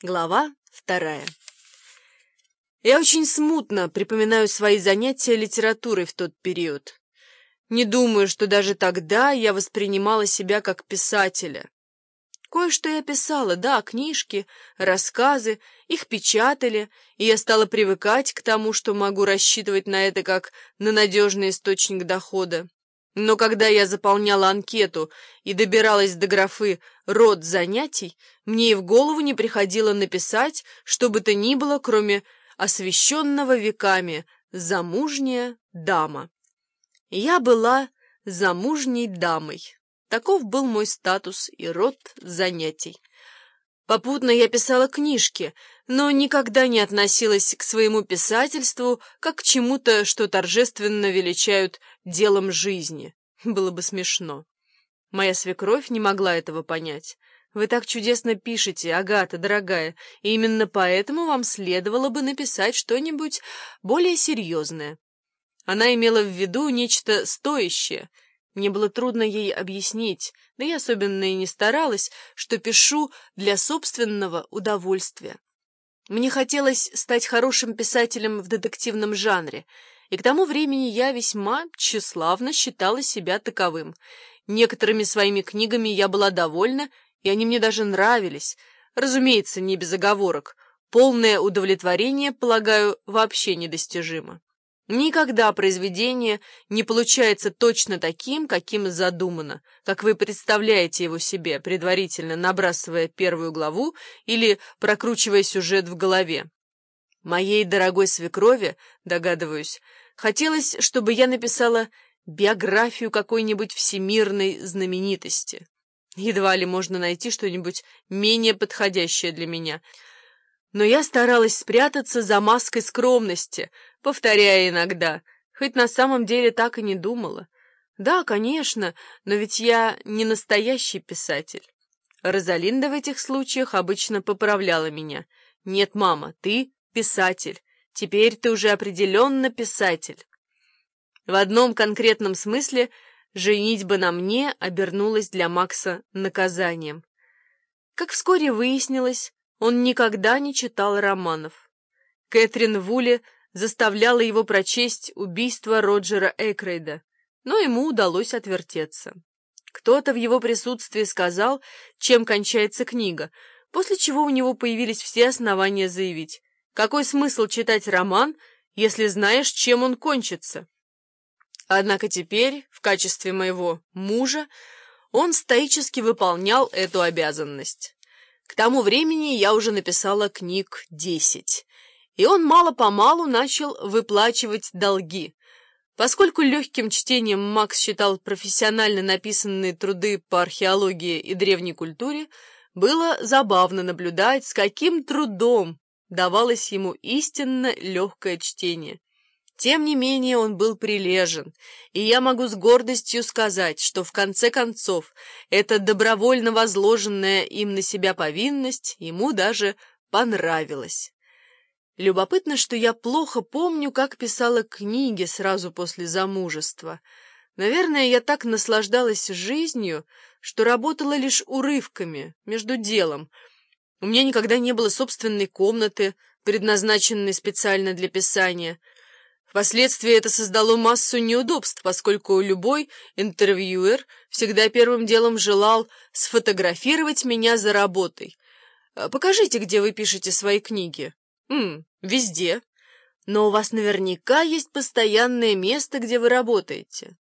Глава 2. Я очень смутно припоминаю свои занятия литературой в тот период. Не думаю, что даже тогда я воспринимала себя как писателя. Кое-что я писала, да, книжки, рассказы, их печатали, и я стала привыкать к тому, что могу рассчитывать на это как на надежный источник дохода. Но когда я заполняла анкету и добиралась до графы «род занятий», мне и в голову не приходило написать, что бы то ни было, кроме освященного веками «замужняя дама». Я была замужней дамой. Таков был мой статус и род занятий. Попутно я писала книжки, но никогда не относилась к своему писательству как к чему-то, что торжественно величают делом жизни. Было бы смешно. Моя свекровь не могла этого понять. «Вы так чудесно пишете, Агата, дорогая, и именно поэтому вам следовало бы написать что-нибудь более серьезное». Она имела в виду нечто стоящее. Мне было трудно ей объяснить, да я особенно и не старалась, что пишу для собственного удовольствия. Мне хотелось стать хорошим писателем в детективном жанре, и к тому времени я весьма тщеславно считала себя таковым. Некоторыми своими книгами я была довольна, и они мне даже нравились. Разумеется, не без оговорок. Полное удовлетворение, полагаю, вообще недостижимо. Никогда произведение не получается точно таким, каким задумано, как вы представляете его себе, предварительно набрасывая первую главу или прокручивая сюжет в голове. Моей дорогой свекрови, догадываюсь, хотелось, чтобы я написала биографию какой-нибудь всемирной знаменитости. Едва ли можно найти что-нибудь менее подходящее для меня. Но я старалась спрятаться за маской скромности, повторяя иногда, хоть на самом деле так и не думала. Да, конечно, но ведь я не настоящий писатель. Розалинда в этих случаях обычно поправляла меня. «Нет, мама, ты писатель. Теперь ты уже определенно писатель». В одном конкретном смысле женитьба на мне обернулась для Макса наказанием. Как вскоре выяснилось, он никогда не читал романов. Кэтрин Вулли заставляла его прочесть «Убийство Роджера Экройда», но ему удалось отвертеться. Кто-то в его присутствии сказал, чем кончается книга, после чего у него появились все основания заявить: какой смысл читать роман, если знаешь, чем он кончится? Однако теперь, в качестве моего мужа, он стоически выполнял эту обязанность. К тому времени я уже написала книг 10, и он мало-помалу начал выплачивать долги. Поскольку легким чтением Макс считал профессионально написанные труды по археологии и древней культуре, было забавно наблюдать, с каким трудом давалось ему истинно легкое чтение. Тем не менее он был прилежен, и я могу с гордостью сказать, что в конце концов эта добровольно возложенная им на себя повинность ему даже понравилась. Любопытно, что я плохо помню, как писала книги сразу после замужества. Наверное, я так наслаждалась жизнью, что работала лишь урывками, между делом. У меня никогда не было собственной комнаты, предназначенной специально для писания. Впоследствии это создало массу неудобств, поскольку любой интервьюер всегда первым делом желал сфотографировать меня за работой. «Покажите, где вы пишете свои книги». «Везде. Но у вас наверняка есть постоянное место, где вы работаете».